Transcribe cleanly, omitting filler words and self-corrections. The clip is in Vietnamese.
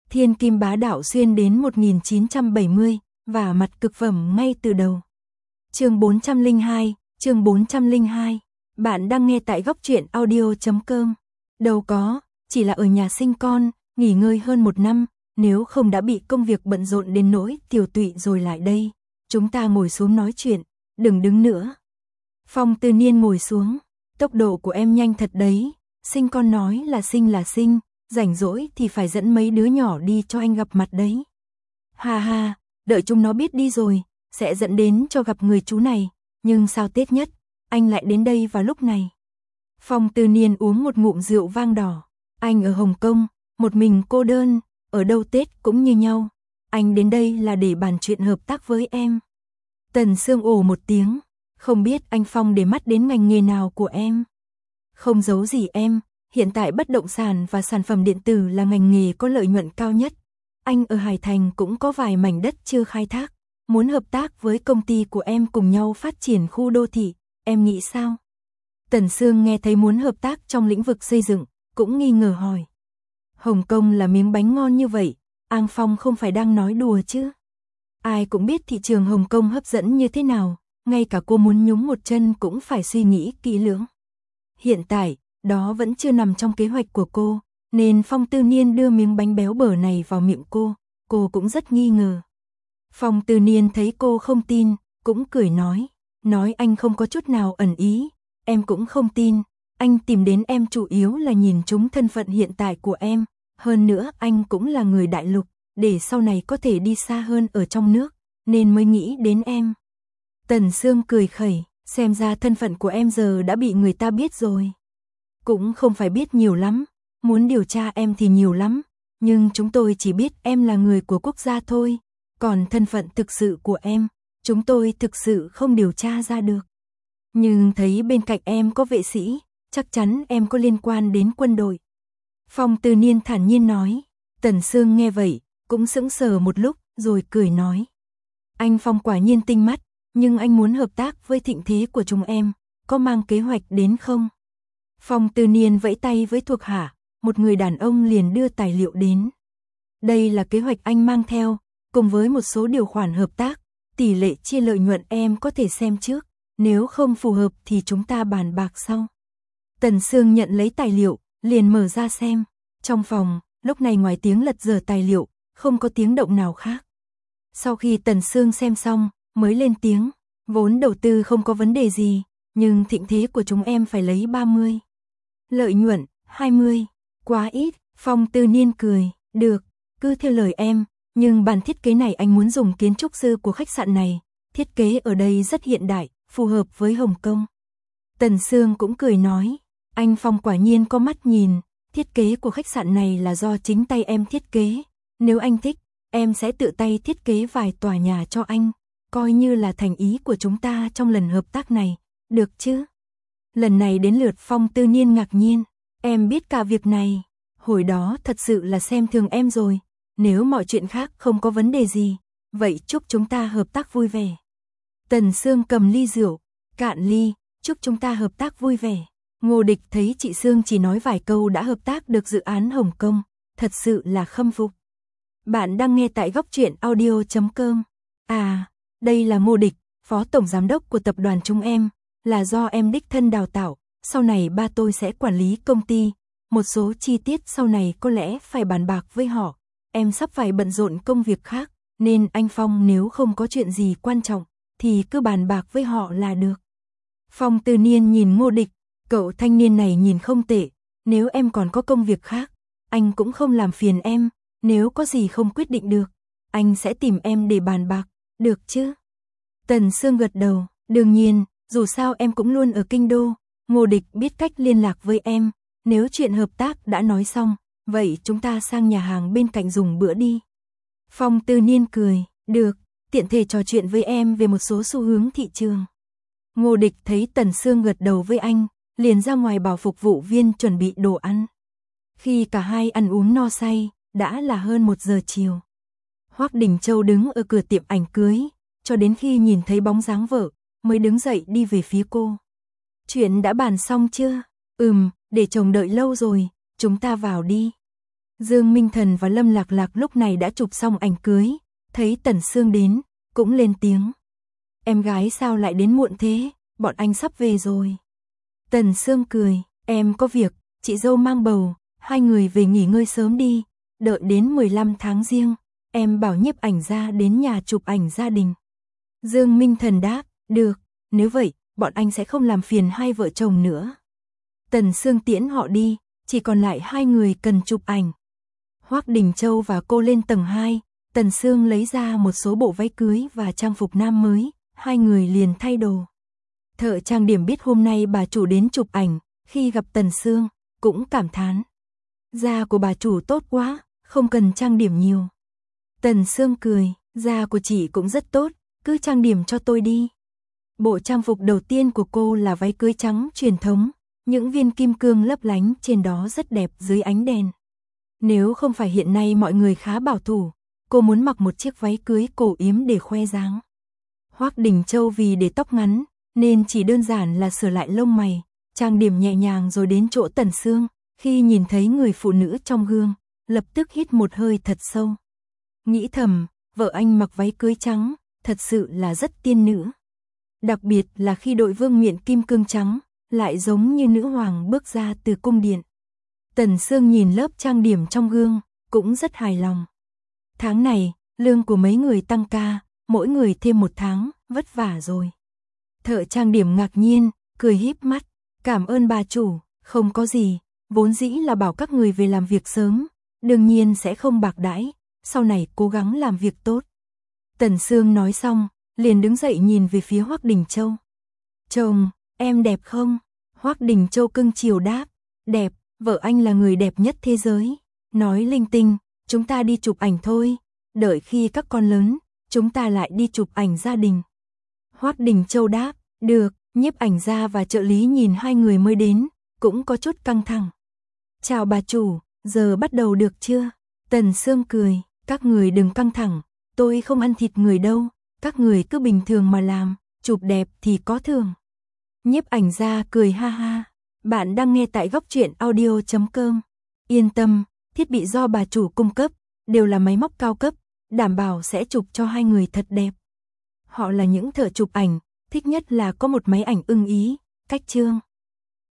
Thiên kim bá đạo xuyên đến 1970, và mặt cực phẩm ngay từ đầu. Chương 402. Bạn đang nghe tại goctruyện.audio.com. Đâu có, chỉ là ở nhà sinh con, nghỉ ngơi hơn 1 năm, nếu không đã bị công việc bận rộn đến nỗi tiểu tụy rồi lại đây. Chúng ta ngồi xuống nói chuyện, đừng đứng nữa. Phong Tư Niên ngồi xuống, tốc độ của em nhanh thật đấy, sinh con nói là sinh, rảnh rỗi thì phải dẫn mấy đứa nhỏ đi cho anh gặp mặt đấy. Ha ha, đợi chúng nó biết đi rồi, sẽ dẫn đến cho gặp người chú này, nhưng sao Tết nhất, anh lại đến đây vào lúc này. Phong Tư Niên uống một ngụm rượu vang đỏ, anh ở Hồng Kông, một mình cô đơn, ở đâu Tết cũng như nhau, anh đến đây là để bàn chuyện hợp tác với em. Tần Sương ồ một tiếng, không biết anh Phong để mắt đến ngành nghề nào của em. Không giấu gì em, hiện tại bất động sản và sản phẩm điện tử là ngành nghề có lợi nhuận cao nhất. Anh ở Hải Thành cũng có vài mảnh đất chưa khai thác, muốn hợp tác với công ty của em cùng nhau phát triển khu đô thị, em nghĩ sao? Tần Sương nghe thấy muốn hợp tác trong lĩnh vực xây dựng, cũng nghi ngờ hỏi. Hồng Kông là miếng bánh ngon như vậy, An Phong không phải đang nói đùa chứ? Ai cũng biết thị trường Hồng Kông hấp dẫn như thế nào, ngay cả cô muốn nhúng một chân cũng phải suy nghĩ kỹ lưỡng. Hiện tại, đó vẫn chưa nằm trong kế hoạch của cô, nên Phong Tư Niên đưa miếng bánh béo bở này vào miệng cô cũng rất nghi ngờ. Phong Tư Niên thấy cô không tin, cũng cười nói anh không có chút nào ẩn ý, em cũng không tin, anh tìm đến em chủ yếu là nhìn trúng thân phận hiện tại của em, hơn nữa anh cũng là người đại lục, để sau này có thể đi xa hơn ở trong nước, nên mới nghĩ đến em. Tần Sương cười khẩy, xem ra thân phận của em giờ đã bị người ta biết rồi. Cũng không phải biết nhiều lắm, muốn điều tra em thì nhiều lắm, nhưng chúng tôi chỉ biết em là người của quốc gia thôi, còn thân phận thực sự của em, chúng tôi thực sự không điều tra ra được. Nhưng thấy bên cạnh em có vệ sĩ, chắc chắn em có liên quan đến quân đội. Phong Tư Niên thản nhiên nói. Tần Sương nghe vậy, cũng sững sờ một lúc, rồi cười nói. Anh Phong quả nhiên tinh mắt, nhưng anh muốn hợp tác với thịnh thế của chúng em, có mang kế hoạch đến không? Phong Tư Niên vẫy tay với thuộc hạ, một người đàn ông liền đưa tài liệu đến. Đây là kế hoạch anh mang theo, cùng với một số điều khoản hợp tác, tỷ lệ chia lợi nhuận em có thể xem trước, nếu không phù hợp thì chúng ta bàn bạc sau. Tần Sương nhận lấy tài liệu, liền mở ra xem. Trong phòng, lúc này ngoài tiếng lật dở tài liệu, không có tiếng động nào khác. Sau khi Tần Sương xem xong, mới lên tiếng, vốn đầu tư không có vấn đề gì, nhưng thịnh thế của chúng em phải lấy 30. Lợi nhuận, 20, quá ít. Phong Tư Niên cười, được, cứ theo lời em, nhưng bản thiết kế này anh muốn dùng kiến trúc sư của khách sạn này, thiết kế ở đây rất hiện đại, phù hợp với Hồng Kông. Tần Sương cũng cười nói, anh Phong quả nhiên có mắt nhìn, thiết kế của khách sạn này là do chính tay em thiết kế, nếu anh thích, em sẽ tự tay thiết kế vài tòa nhà cho anh, coi như là thành ý của chúng ta trong lần hợp tác này, được chứ? Lần này đến lượt Phong Tư Niên ngạc nhiên, em biết cả việc này, hồi đó thật sự là xem thường em rồi, nếu mọi chuyện khác không có vấn đề gì, vậy chúc chúng ta hợp tác vui vẻ. Tần Sương cầm ly rượu, cạn ly, chúc chúng ta hợp tác vui vẻ. Ngô Địch thấy chị Sương chỉ nói vài câu đã hợp tác được dự án Hồng Kông, thật sự là khâm phục. Bạn đang nghe tại goctruyện.audio.com. À, đây là Ngô Địch, phó tổng giám đốc của tập đoàn chúng em, là do em đích thân đào tạo, sau này ba tôi sẽ quản lý công ty, một số chi tiết sau này có lẽ phải bàn bạc với họ, em sắp phải bận rộn công việc khác, nên anh Phong nếu không có chuyện gì quan trọng, thì cứ bàn bạc với họ là được. Phong Tư Niên nhìn Ngô Địch, cậu thanh niên này nhìn không tệ, nếu em còn có công việc khác, anh cũng không làm phiền em, nếu có gì không quyết định được, anh sẽ tìm em để bàn bạc, được chứ? Tần Sương gật đầu, đương nhiên, dù sao em cũng luôn ở kinh đô, Ngô Địch biết cách liên lạc với em, nếu chuyện hợp tác đã nói xong, vậy chúng ta sang nhà hàng bên cạnh dùng bữa đi. Phong Tư Niên cười, được, tiện thể trò chuyện với em về một số xu hướng thị trường. Ngô Địch thấy Tần Sương gật đầu với anh, liền ra ngoài bảo phục vụ viên chuẩn bị đồ ăn. Khi cả hai ăn uống no say, đã là hơn 1 giờ chiều. Hoắc Đình Châu đứng ở cửa tiệm ảnh cưới, cho đến khi nhìn thấy bóng dáng vợ, mới đứng dậy đi về phía cô. Chuyện đã bàn xong chưa? Để chồng đợi lâu rồi, chúng ta vào đi. Dương Minh Thần và Lâm Lạc Lạc lúc này đã chụp xong ảnh cưới, thấy Tần Sương đến, cũng lên tiếng. Em gái sao lại đến muộn thế, bọn anh sắp về rồi. Tần Sương cười, em có việc, chị dâu mang bầu, hai người về nghỉ ngơi sớm đi, đợi đến 15 tháng Giêng, em bảo nhiếp ảnh gia đến nhà chụp ảnh gia đình. Dương Minh Thần đáp, được, nếu vậy, bọn anh sẽ không làm phiền hai vợ chồng nữa. Tần Sương tiễn họ đi, chỉ còn lại hai người cần chụp ảnh. Hoắc Đình Châu và cô lên tầng 2, Tần Sương lấy ra một số bộ váy cưới và trang phục nam mới, hai người liền thay đồ. Thợ trang điểm biết hôm nay bà chủ đến chụp ảnh, khi gặp Tần Sương, cũng cảm thán. Da của bà chủ tốt quá, không cần trang điểm nhiều. Tần Sương cười, da của chị cũng rất tốt, cứ trang điểm cho tôi đi. Bộ trang phục đầu tiên của cô là váy cưới trắng truyền thống, những viên kim cương lấp lánh trên đó rất đẹp dưới ánh đèn. Nếu không phải hiện nay mọi người khá bảo thủ, cô muốn mặc một chiếc váy cưới cổ yếm để khoe dáng. Hoắc Đình Châu vì để tóc ngắn, nên chỉ đơn giản là sửa lại lông mày, trang điểm nhẹ nhàng rồi đến chỗ Tần Sương, khi nhìn thấy người phụ nữ trong gương, lập tức hít một hơi thật sâu. Nghĩ thầm, vợ anh mặc váy cưới trắng, thật sự là rất tiên nữ. Đặc biệt là khi đội vương miện kim cương trắng, lại giống như nữ hoàng bước ra từ cung điện. Tần Sương nhìn lớp trang điểm trong gương, cũng rất hài lòng. Tháng này, lương của mấy người tăng ca, mỗi người thêm 1 tháng, vất vả rồi. Thợ trang điểm ngạc nhiên, cười híp mắt, cảm ơn bà chủ, không có gì, vốn dĩ là bảo các người về làm việc sớm, đương nhiên sẽ không bạc đãi, sau này cố gắng làm việc tốt. Tần Sương nói xong, liền đứng dậy nhìn về phía Hoắc Đình Châu. Chồng, em đẹp không? Hoắc Đình Châu cưng chiều đáp, đẹp, vợ anh là người đẹp nhất thế giới. Nói linh tinh, chúng ta đi chụp ảnh thôi, đợi khi các con lớn, chúng ta lại đi chụp ảnh gia đình. Hoắc Đình Châu đáp, được, nhiếp ảnh gia và trợ lý nhìn hai người mới đến, cũng có chút căng thẳng. Chào bà chủ, giờ bắt đầu được chưa? Tần Sương cười, các người đừng căng thẳng, tôi không ăn thịt người đâu, các người cứ bình thường mà làm, chụp đẹp thì có thưởng. Nhiếp ảnh gia cười ha ha, bạn đang nghe tại góc truyện audio.com. Yên tâm, thiết bị do bà chủ cung cấp, đều là máy móc cao cấp, đảm bảo sẽ chụp cho hai người thật đẹp. Họ là những thợ chụp ảnh, thích nhất là có một máy ảnh ưng ý, cách trương.